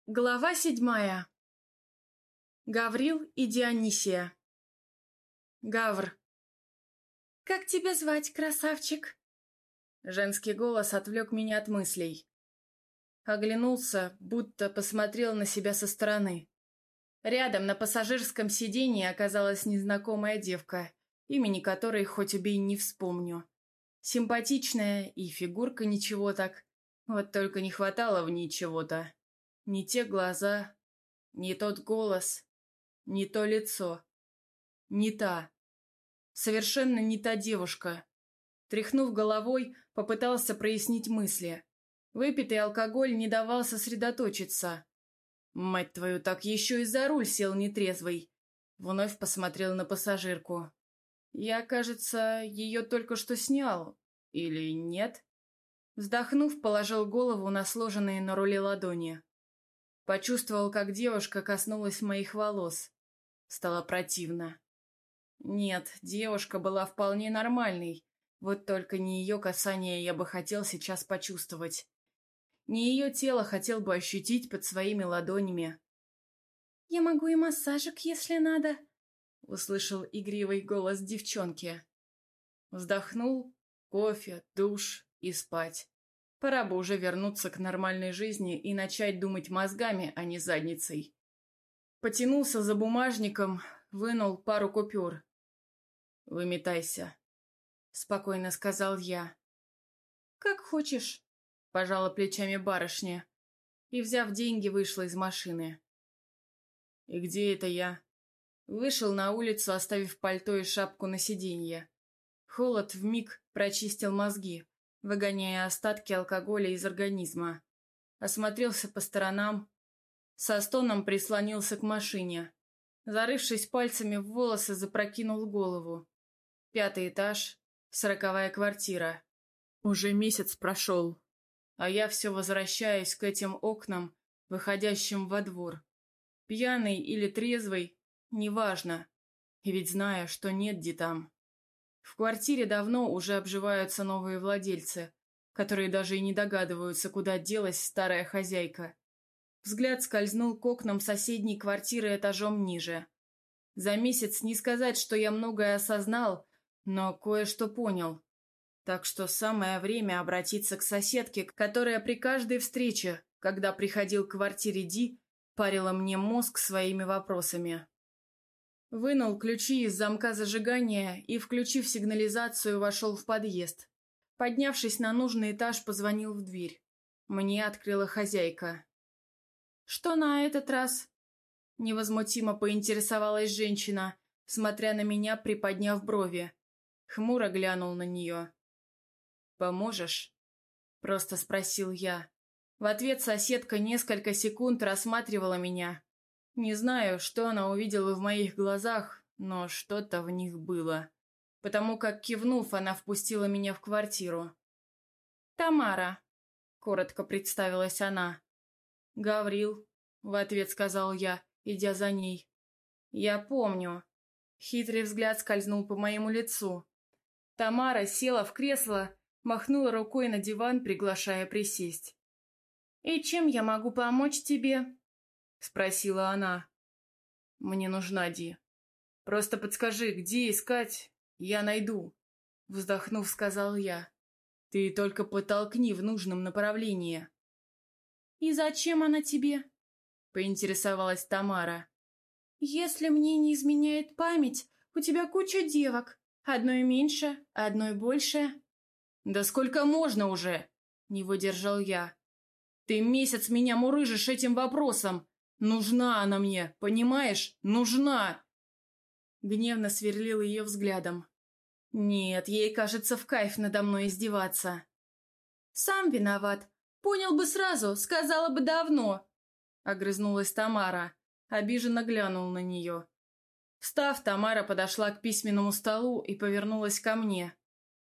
Глава 7. Гаврил и Дионисия. Гавр. «Как тебя звать, красавчик?» Женский голос отвлек меня от мыслей. Оглянулся, будто посмотрел на себя со стороны. Рядом на пассажирском сиденье оказалась незнакомая девка, имени которой хоть убей не вспомню. Симпатичная и фигурка ничего так, вот только не хватало в ней чего-то. Не те глаза, не тот голос, не то лицо, не та. Совершенно не та девушка. Тряхнув головой, попытался прояснить мысли. Выпитый алкоголь не давал сосредоточиться. Мать твою, так еще и за руль сел нетрезвый. Вновь посмотрел на пассажирку. Я, кажется, ее только что снял. Или нет? Вздохнув, положил голову на сложенные на руле ладони. Почувствовал, как девушка коснулась моих волос. Стало противно. Нет, девушка была вполне нормальной, вот только не ее касание я бы хотел сейчас почувствовать. Не ее тело хотел бы ощутить под своими ладонями. «Я могу и массажик, если надо», — услышал игривый голос девчонки. Вздохнул, кофе, душ и спать. Пора бы уже вернуться к нормальной жизни и начать думать мозгами, а не задницей. Потянулся за бумажником, вынул пару купюр. «Выметайся», — спокойно сказал я. «Как хочешь», — пожала плечами барышня и, взяв деньги, вышла из машины. «И где это я?» Вышел на улицу, оставив пальто и шапку на сиденье. Холод вмиг прочистил мозги, выгоняя остатки алкоголя из организма. Осмотрелся по сторонам, со стоном прислонился к машине. Зарывшись пальцами в волосы, запрокинул голову. 5-й этаж, 40-я квартира. Уже месяц прошел, а я все возвращаюсь к этим окнам, выходящим во двор. Пьяный или трезвый, неважно, и ведь знаю, что нет там. В квартире давно уже обживаются новые владельцы, которые даже и не догадываются, куда делась старая хозяйка. Взгляд скользнул к окнам соседней квартиры этажом ниже. За месяц не сказать, что я многое осознал, но кое-что понял. Так что самое время обратиться к соседке, которая при каждой встрече, когда приходил к квартире Ди, парила мне мозг своими вопросами. Вынул ключи из замка зажигания и, включив сигнализацию, вошел в подъезд. Поднявшись на нужный этаж, позвонил в дверь. Мне открыла хозяйка. «Что на этот раз?» Невозмутимо поинтересовалась женщина, смотря на меня, приподняв брови. Хмуро глянул на нее. «Поможешь?» — просто спросил я. В ответ соседка несколько секунд рассматривала меня. Не знаю, что она увидела в моих глазах, но что-то в них было. Потому как, кивнув, она впустила меня в квартиру. «Тамара», — коротко представилась она. «Гаврил», — в ответ сказал я, идя за ней. «Я помню». Хитрый взгляд скользнул по моему лицу. Тамара села в кресло, махнула рукой на диван, приглашая присесть. «И чем я могу помочь тебе?» — спросила она. «Мне нужна Ди. Просто подскажи, где искать, я найду», — вздохнув, сказал я. «Ты только подтолкни в нужном направлении». «И зачем она тебе?» — поинтересовалась Тамара. «Если мне не изменяет память, у тебя куча девок. Одной меньше, одной больше». «Да сколько можно уже?» — не выдержал я. «Ты месяц меня мурыжишь этим вопросом. Нужна она мне, понимаешь? Нужна!» Гневно сверлил ее взглядом. Нет, ей, кажется, в кайф надо мной издеваться. «Сам виноват. Понял бы сразу, сказала бы давно», — огрызнулась Тамара, обиженно глянул на нее. Встав, Тамара подошла к письменному столу и повернулась ко мне.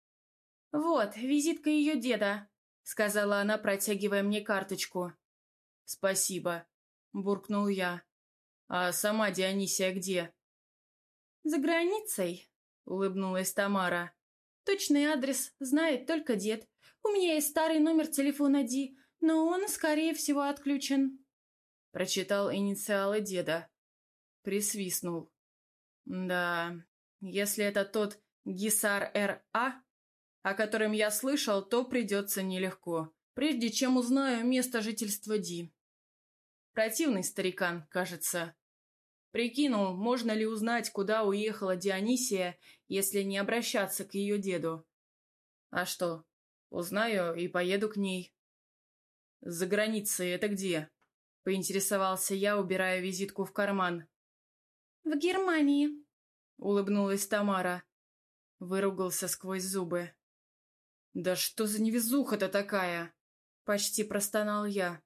«Вот, визитка ее деда», — сказала она, протягивая мне карточку. «Спасибо», — буркнул я. «А сама Дионисия где?» «За границей», — улыбнулась Тамара. «Точный адрес знает только дед. У меня есть старый номер телефона Ди, но он, скорее всего, отключен». Прочитал инициалы деда. Присвистнул. Да, если это тот Гисар Р.А., о котором я слышал, то придется нелегко, прежде чем узнаю место жительства Ди. Противный старикан, кажется. Прикинул, можно ли узнать, куда уехала Дионисия, если не обращаться к ее деду. А что, узнаю и поеду к ней. «За границей это где?» — поинтересовался я, убирая визитку в карман. «В Германии», — улыбнулась Тамара. Выругался сквозь зубы. «Да что за невезуха-то такая?» — почти простонал я.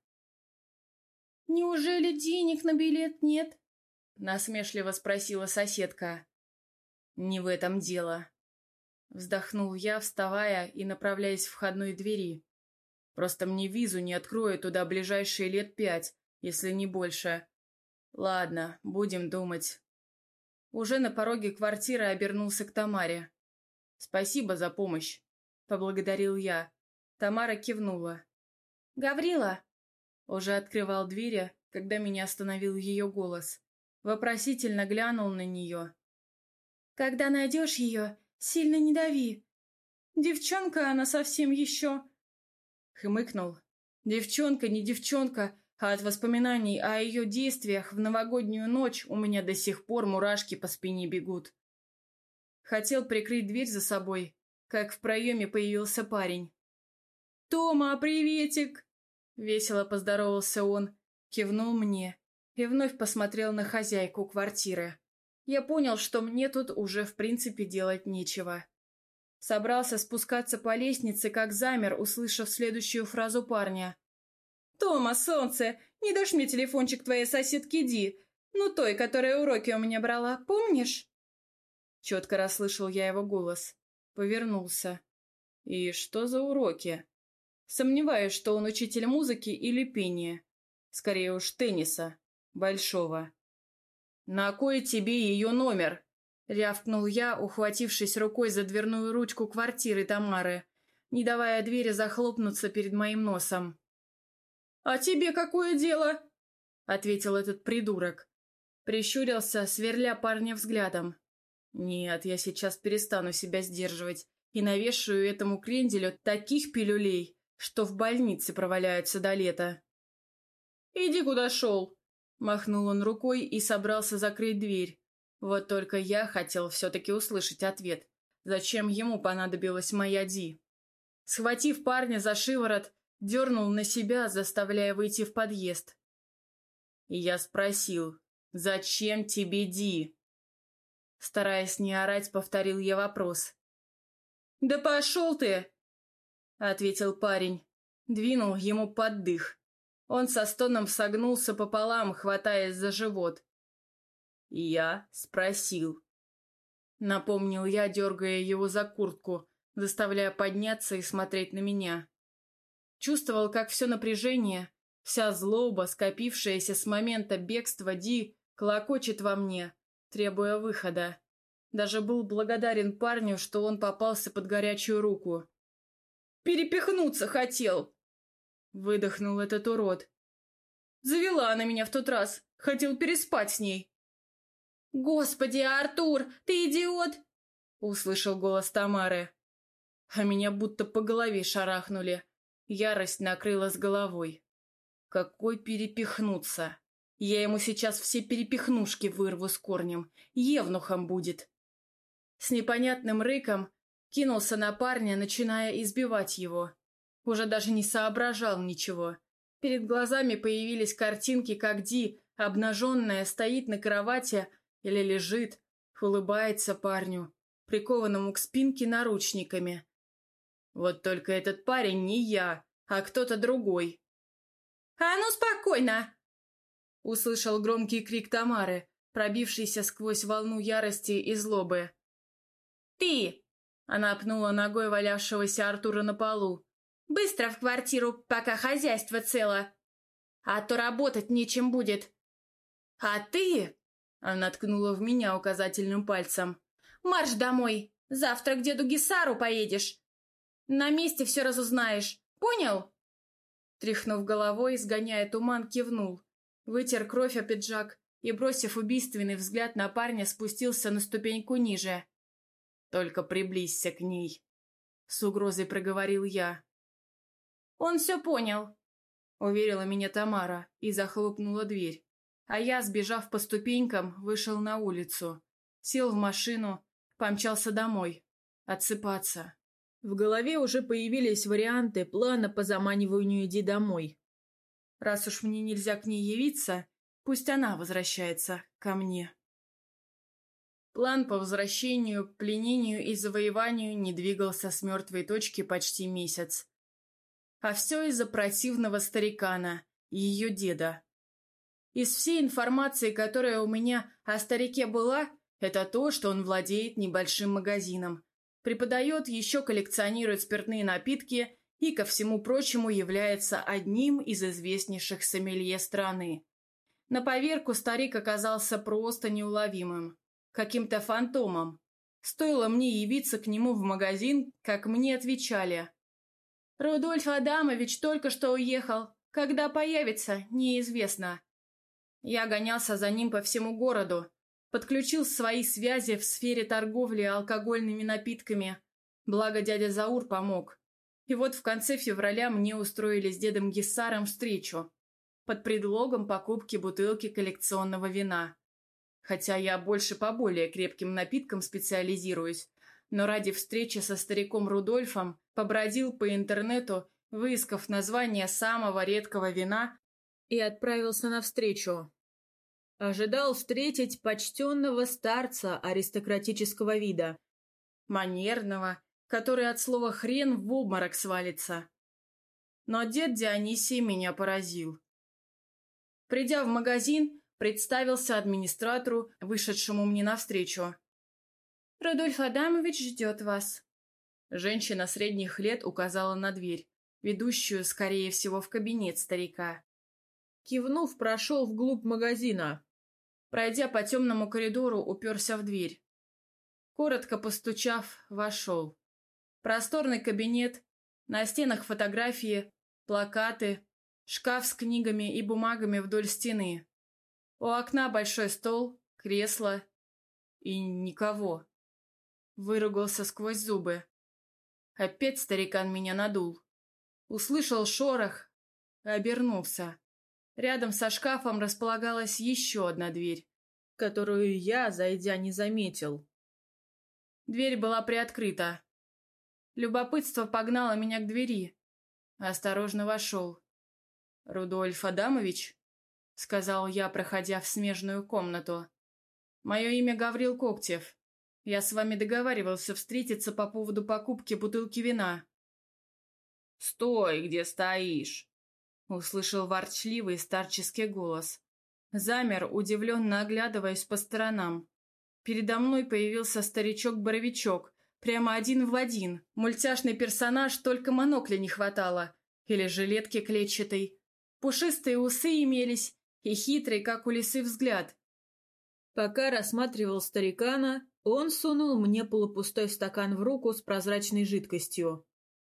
«Неужели денег на билет нет?» — насмешливо спросила соседка. «Не в этом дело». Вздохнул я, вставая и направляясь к входной двери. «Просто мне визу не откроют туда ближайшие лет 5, если не больше. Ладно, будем думать». Уже на пороге квартиры обернулся к Тамаре. «Спасибо за помощь», — поблагодарил я. Тамара кивнула. «Гаврила!» Уже открывал двери, когда меня остановил ее голос. Вопросительно глянул на нее. «Когда найдешь ее, сильно не дави. Девчонка она совсем еще...» Хмыкнул. «Девчонка, не девчонка, а от воспоминаний о ее действиях в новогоднюю ночь у меня до сих пор мурашки по спине бегут». Хотел прикрыть дверь за собой, как в проеме появился парень. «Тома, приветик!» Весело поздоровался он, кивнул мне и вновь посмотрел на хозяйку квартиры. Я понял, что мне тут уже в принципе делать нечего. Собрался спускаться по лестнице, как замер, услышав следующую фразу парня. «Тома, солнце, не дашь мне телефончик твоей соседки Ди? Ну, той, которая уроки у меня брала, помнишь?» Четко расслышал я его голос. Повернулся. «И что за уроки?» Сомневаюсь, что он учитель музыки или пения. Скорее уж тенниса. Большого. «На кой тебе ее номер?» — рявкнул я, ухватившись рукой за дверную ручку квартиры Тамары, не давая двери захлопнуться перед моим носом. «А тебе какое дело?» — ответил этот придурок. Прищурился, сверля парня взглядом. «Нет, я сейчас перестану себя сдерживать и навешаю этому кренделю таких пилюлей, что в больнице проваляются до лета». «Иди, куда шел!» — махнул он рукой и собрался закрыть дверь. Вот только я хотел все-таки услышать ответ. Зачем ему понадобилась моя Ди? Схватив парня за шиворот, дернул на себя, заставляя выйти в подъезд. И я спросил, «Зачем тебе Ди?» Стараясь не орать, повторил я вопрос. «Да пошел ты!» — ответил парень. Двинул ему под дых. Он со стоном согнулся пополам, хватаясь за живот. И я спросил. Напомнил я, дергая его за куртку, заставляя подняться и смотреть на меня. Чувствовал, как все напряжение, вся злоба, скопившаяся с момента бегства Ди, клокочет во мне, требуя выхода. Даже был благодарен парню, что он попался под горячую руку. «Перепихнуться хотел!» — выдохнул этот урод. «Завела она меня в тот раз, хотел переспать с ней». «Господи, Артур, ты идиот!» — услышал голос Тамары. А меня будто по голове шарахнули. Ярость накрыла с головой. Какой перепихнуться? Я ему сейчас все перепихнушки вырву с корнем. Евнухом будет. С непонятным рыком кинулся на парня, начиная избивать его. Уже даже не соображал ничего. Перед глазами появились картинки, как Ди, обнаженная, стоит на кровати или лежит, улыбается парню, прикованному к спинке наручниками. Вот только этот парень не я, а кто-то другой. «А ну спокойно!» — услышал громкий крик Тамары, пробившийся сквозь волну ярости и злобы. «Ты!» — она пнула ногой валявшегося Артура на полу. «Быстро в квартиру, пока хозяйство цело, а то работать нечем будет. А ты...» — она ткнула в меня указательным пальцем. «Марш домой, завтра к деду Гисару поедешь. На месте все разузнаешь, понял?» Тряхнув головой, сгоняя туман, кивнул. Вытер кровь о пиджак и, бросив убийственный взгляд на парня, спустился на ступеньку ниже. «Только приблизься к ней», — с угрозой проговорил я. «Он все понял», — уверила меня Тамара и захлопнула дверь. А я, сбежав по ступенькам, вышел на улицу, сел в машину, помчался домой. Отсыпаться. В голове уже появились варианты плана по заманиванию Ди домой. Раз уж мне нельзя к ней явиться, пусть она возвращается ко мне. План по возвращению, пленению и завоеванию не двигался с мертвой точки почти месяц. А все из-за противного старикана и ее деда. Из всей информации, которая у меня о старике была, это то, что он владеет небольшим магазином, преподает, еще коллекционирует спиртные напитки и, ко всему прочему, является одним из известнейших сомелье страны. На поверку старик оказался просто неуловимым, каким-то фантомом. Стоило мне явиться к нему в магазин, как мне отвечали: «Рудольф Адамович только что уехал. Когда появится, неизвестно». Я гонялся за ним по всему городу, подключил свои связи в сфере торговли алкогольными напитками. Благо дядя Заур помог. И вот в конце февраля мне устроили с дедом Гиссаром встречу под предлогом покупки бутылки коллекционного вина. Хотя я больше по более крепким напиткам специализируюсь, но ради встречи со стариком Рудольфом побродил по интернету, выискав название самого редкого вина, и отправился навстречу. Ожидал встретить почтенного старца аристократического вида, манерного, который от слова «хрен» в обморок свалится. Но дед Дионисий меня поразил. Придя в магазин, представился администратору, вышедшему мне навстречу. «Рудольф Адамович ждет вас». Женщина средних лет указала на дверь, ведущую, скорее всего, в кабинет старика. Кивнув, прошел вглубь магазина. Пройдя по темному коридору, уперся в дверь. Коротко постучав, вошел. Просторный кабинет, на стенах фотографии, плакаты, шкаф с книгами и бумагами вдоль стены. У окна большой стол, кресло и никого. Выругался сквозь зубы. Опять старикан меня надул. Услышал шорох, обернулся. Рядом со шкафом располагалась еще одна дверь, которую я, зайдя, не заметил. Дверь была приоткрыта. Любопытство погнало меня к двери. Осторожно вошел. «Рудольф Адамович?» — сказал я, проходя в смежную комнату. «Мое имя Гаврил Когтев. Я с вами договаривался встретиться по поводу покупки бутылки вина». «Стой, где стоишь!» — услышал ворчливый старческий голос. Замер, удивленно оглядываясь по сторонам. Передо мной появился старичок-боровичок, прямо один в один. Мультяшный персонаж, только монокля не хватало. Или жилетки клетчатой. Пушистые усы имелись и хитрый, как у лисы, взгляд. Пока рассматривал старикана, он сунул мне полупустой стакан в руку с прозрачной жидкостью.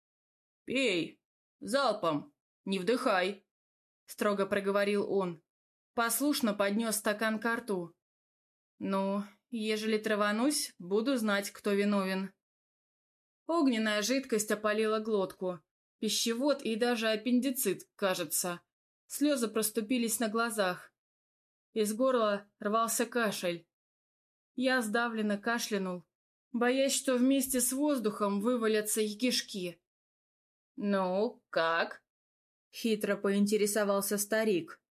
«Пей! Залпом! Не вдыхай!» — строго проговорил он. Послушно поднес стакан ко рту. «Ну, ежели траванусь, буду знать, кто виновен». Огненная жидкость опалила глотку. Пищевод и даже аппендицит, кажется. Слезы проступились на глазах. Из горла рвался кашель. Я сдавленно кашлянул, боясь, что вместе с воздухом вывалятся и кишки. «Ну, как?» — хитро поинтересовался старик.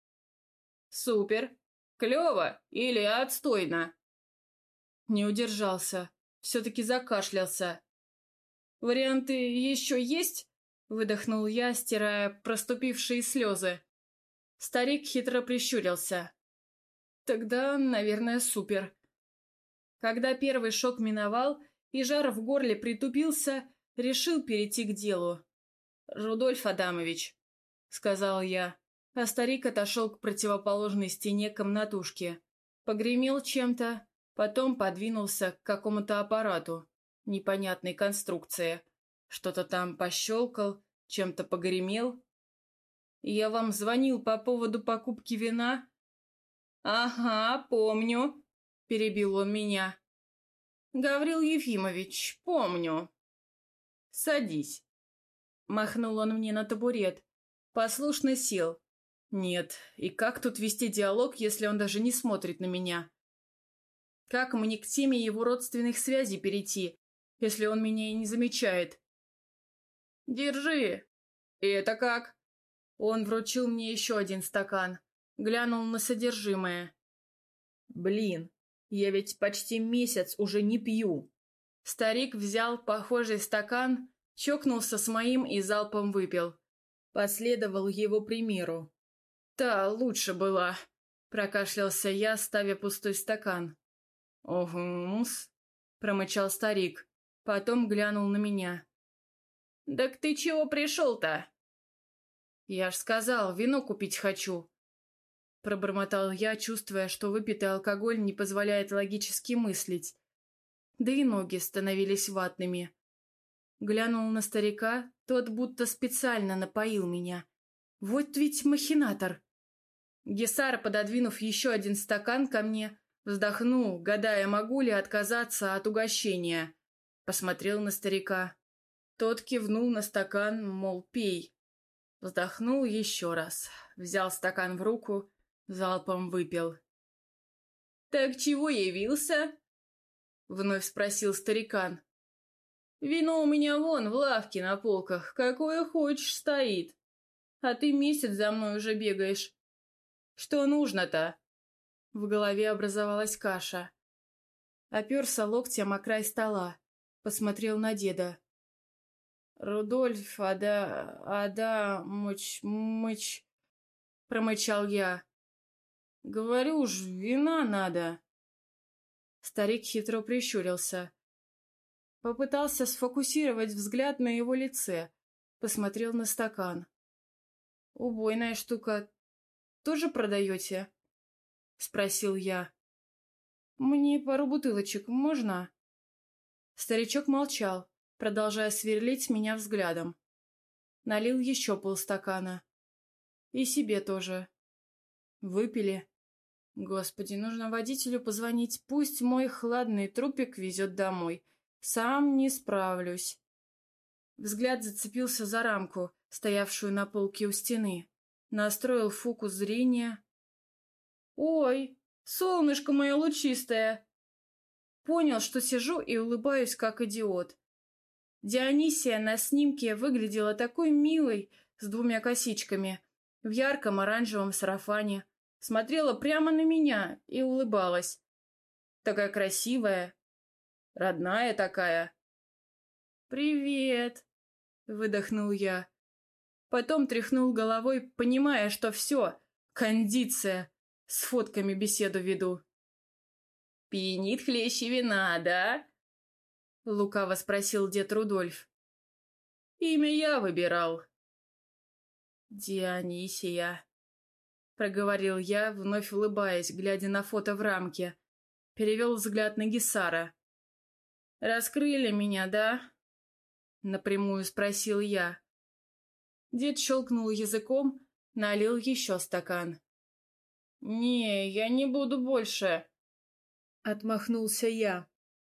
«Супер! Клево или отстойно?» Не удержался, все-таки закашлялся. «Варианты еще есть?» — выдохнул я, стирая проступившие слезы. Старик хитро прищурился. «Тогда, наверное, супер». Когда первый шок миновал и жар в горле притупился, решил перейти к делу. «Рудольф Адамович», — сказал я, а старик отошел к противоположной стене комнатушки. Погремел чем-то, потом подвинулся к какому-то аппарату непонятной конструкции. Что-то там пощелкал, чем-то погремел. Я вам звонил по поводу покупки вина?» «Ага, помню», — перебил он меня. «Гаврил Ефимович, помню». «Садись», — махнул он мне на табурет. Послушно сел. Нет, и как тут вести диалог, если он даже не смотрит на меня? Как мне к теме его родственных связей перейти, если он меня и не замечает? «Держи». «И это как?» Он вручил мне еще один стакан, глянул на содержимое. «Блин, я ведь почти месяц уже не пью». Старик взял похожий стакан, чокнулся с моим и залпом выпил. Последовал его примеру. «Та лучше была», — прокашлялся я, ставя пустой стакан. «Огу-с», — промычал старик, потом глянул на меня. «Так ты чего пришел-то?» «Я ж сказал, вино купить хочу», — пробормотал я, чувствуя, что выпитый алкоголь не позволяет логически мыслить. Да и ноги становились ватными. Глянул на старика, тот будто специально напоил меня. Вот ведь махинатор. Гесар, пододвинув еще один стакан ко мне, вздохнул, гадая, могу ли отказаться от угощения. Посмотрел на старика. Тот кивнул на стакан, мол, пей. Вздохнул еще раз, взял стакан в руку, залпом выпил. «Так чего явился?» — вновь спросил старикан. «Вино у меня вон в лавке на полках, какое хочешь стоит. А ты месяц за мной уже бегаешь. Что нужно-то?» В голове образовалась каша. Оперся локтем о край стола, посмотрел на деда. «Рудольф, мыч...» — промычал я. «Говорю ж, вина надо». Старик хитро прищурился. Попытался сфокусировать взгляд на его лице, посмотрел на стакан. «Убойная штука. Тоже продаете?» — спросил я. «Мне пару бутылочек можно?» Старичок молчал, продолжая сверлить меня взглядом. Налил еще полстакана. И себе тоже. Выпили. Господи, нужно водителю позвонить, пусть мой хладный трупик везет домой. Сам не справлюсь. Взгляд зацепился за рамку, стоявшую на полке у стены. Настроил фокус зрения. «Ой, солнышко мое лучистое!» Понял, что сижу и улыбаюсь, как идиот. Дионисия на снимке выглядела такой милой, с двумя косичками, в ярком оранжевом сарафане. Смотрела прямо на меня и улыбалась. Такая красивая, родная такая. «Привет!» — выдохнул я. Потом тряхнул головой, понимая, что все, кондиция, с фотками беседу веду. «Пьянит хлеще вина, да?» — лукаво спросил дед Рудольф. «Имя я выбирал». «Дионисия», — проговорил я, вновь улыбаясь, глядя на фото в рамке. Перевел взгляд на Гесара. «Раскрыли меня, да?» — напрямую спросил я. Дед щелкнул языком, налил еще стакан. «Не, я не буду больше», — отмахнулся я.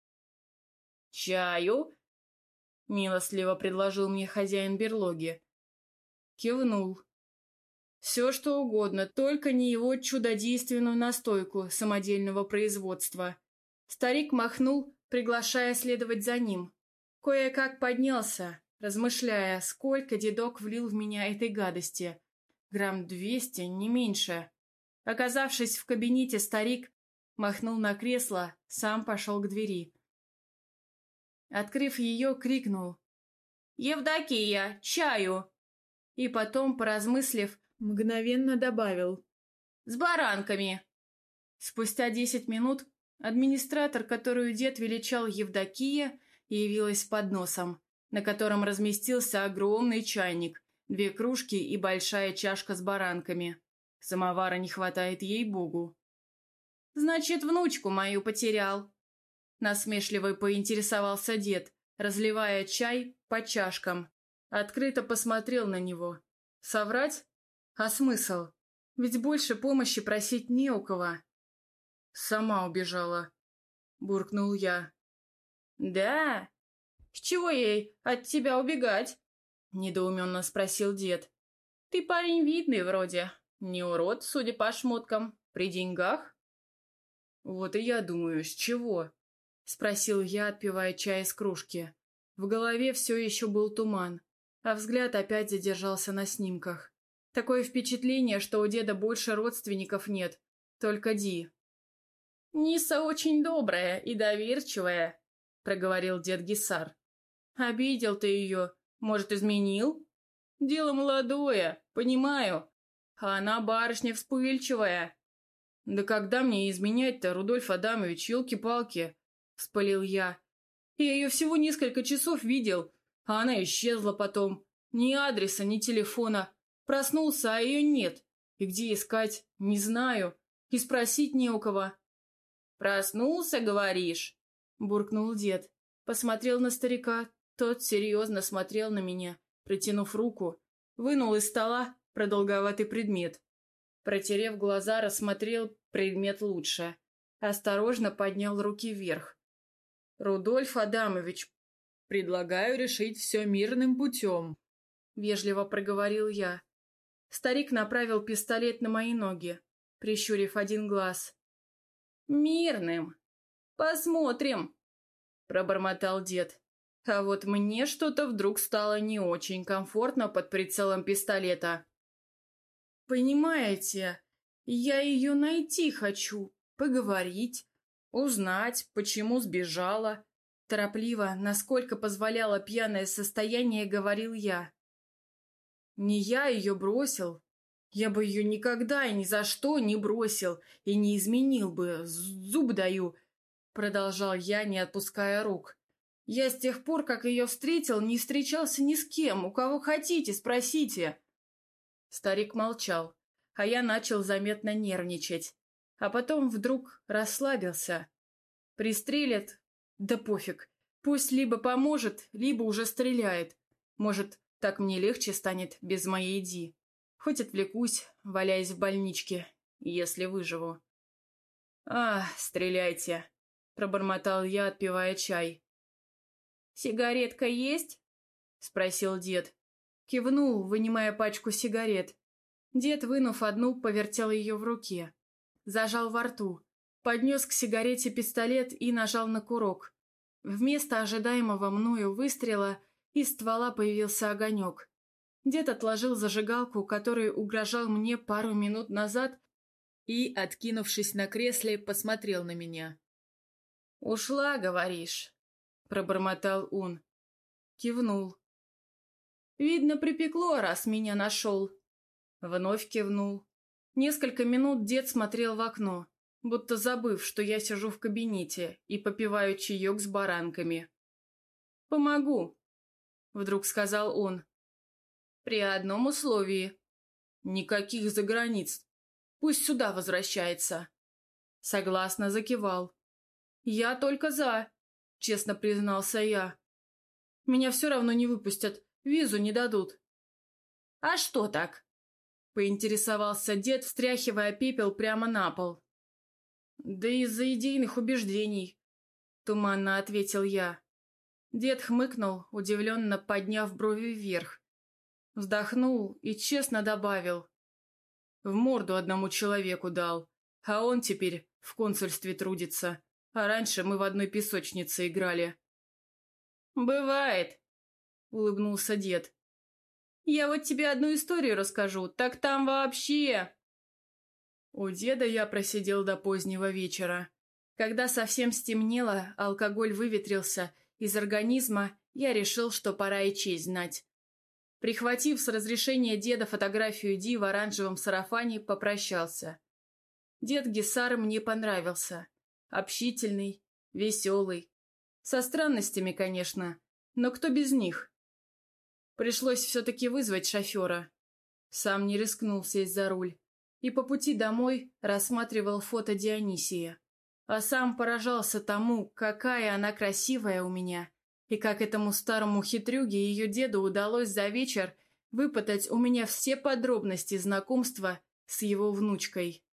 «Чаю?» — милостливо предложил мне хозяин берлоги. Кивнул. Все, что угодно, только не его чудодейственную настойку самодельного производства. Старик махнул, приглашая следовать за ним. Кое-как поднялся, размышляя, сколько дедок влил в меня этой гадости. Грамм 200, не меньше. Оказавшись в кабинете, старик махнул на кресло, сам пошел к двери. Открыв ее, крикнул: «Евдокия, чаю!» И потом, поразмыслив, мгновенно добавил: «С баранками!» Спустя 10 минут администратор, которую дед величал Евдокия, явилась с подносом, на котором разместился огромный чайник, 2 кружки и большая чашка с баранками. Самовара не хватает, ей-богу. «Значит, внучку мою потерял», — насмешливо поинтересовался дед, разливая чай по чашкам. Открыто посмотрел на него. Соврать? А смысл? Ведь больше помощи просить не у кого. Сама убежала, буркнул я. Да? С чего ей от тебя убегать? Недоуменно спросил дед. Ты парень видный вроде. Не урод, судя по шмоткам. При деньгах? Вот и я думаю, с чего? Спросил я, отпивая чай из кружки. В голове все еще был туман, а взгляд опять задержался на снимках. Такое впечатление, что у деда больше родственников нет, только Ди. «Ниса очень добрая и доверчивая», — проговорил дед Гисар. «Обидел ты ее, может, изменил?» «Дело молодое, понимаю, а она барышня вспыльчивая». «Да когда мне изменять-то, Рудольф Адамович, елки-палки?» — вспылил я. «Я ее всего несколько часов видел, а она исчезла потом. Ни адреса, ни телефона. Проснулся, а ее нет. И где искать, не знаю. И спросить не у кого». «Проснулся, говоришь?» — буркнул дед. Посмотрел на старика, тот серьезно смотрел на меня, протянув руку, вынул из стола продолговатый предмет. Протерев глаза, рассмотрел предмет лучше. Осторожно поднял руки вверх. «Рудольф Адамович, предлагаю решить все мирным путем», — вежливо проговорил я. Старик направил пистолет на мои ноги, прищурив один глаз. «Мирным? Посмотрим», — пробормотал дед. А вот мне что-то вдруг стало не очень комфортно под прицелом пистолета. «Понимаете, я ее найти хочу, поговорить, узнать, почему сбежала». Торопливо, насколько позволяло пьяное состояние, говорил я. «Не я ее бросил. Я бы ее никогда и ни за что не бросил и не изменил бы, зуб даю», — продолжал я, не отпуская рук. «Я с тех пор, как ее встретил, не встречался ни с кем. У кого хотите, спросите». Старик молчал, а я начал заметно нервничать. А потом вдруг расслабился. Пристрелят? Да пофиг. Пусть либо поможет, либо уже стреляет. Может, так мне легче станет без моей Ди. Хоть отвлекусь, валяясь в больничке, если выживу. Стреляйте», — пробормотал я, отпивая чай. «Сигаретка есть?» — спросил дед. Кивнул, вынимая пачку сигарет. Дед, вынув одну, повертел ее в руке. Зажал во рту, поднес к сигарете пистолет и нажал на курок. Вместо ожидаемого мною выстрела из ствола появился огонек. Дед отложил зажигалку, который угрожал мне пару минут назад, и, откинувшись на кресле, посмотрел на меня. «Ушла, говоришь?» — пробормотал он. Кивнул. «Видно, припекло, раз меня нашел». Вновь кивнул. Несколько минут дед смотрел в окно, будто забыв, что я сижу в кабинете и попиваю чаек с баранками. «Помогу», — вдруг сказал он. «При одном условии. Никаких заграниц. Пусть сюда возвращается». Согласно закивал. «Я только за», — честно признался я. «Меня все равно не выпустят, визу не дадут». «А что так?» — поинтересовался дед, встряхивая пепел прямо на пол. «Да из-за идейных убеждений», — туманно ответил я. Дед хмыкнул, удивленно подняв брови вверх. Вздохнул и честно добавил. «В морду одному человеку дал, а он теперь в консульстве трудится, а раньше мы в одной песочнице играли». «Бывает», — улыбнулся дед. «Я вот тебе одну историю расскажу, так там вообще...» У деда я просидел до позднего вечера. Когда совсем стемнело, алкоголь выветрился из организма, я решил, что пора и честь знать. Прихватив с разрешения деда фотографию Ди в оранжевом сарафане, попрощался. Дед Гисар мне понравился. Общительный, веселый. Со странностями, конечно, но кто без них? Пришлось все-таки вызвать шофера. Сам не рискнул сесть за руль. И по пути домой рассматривал фото Дионисии. А сам поражался тому, какая она красивая у меня, и как этому старому хитрюге и ее деду удалось за вечер выпытать у меня все подробности знакомства с его внучкой.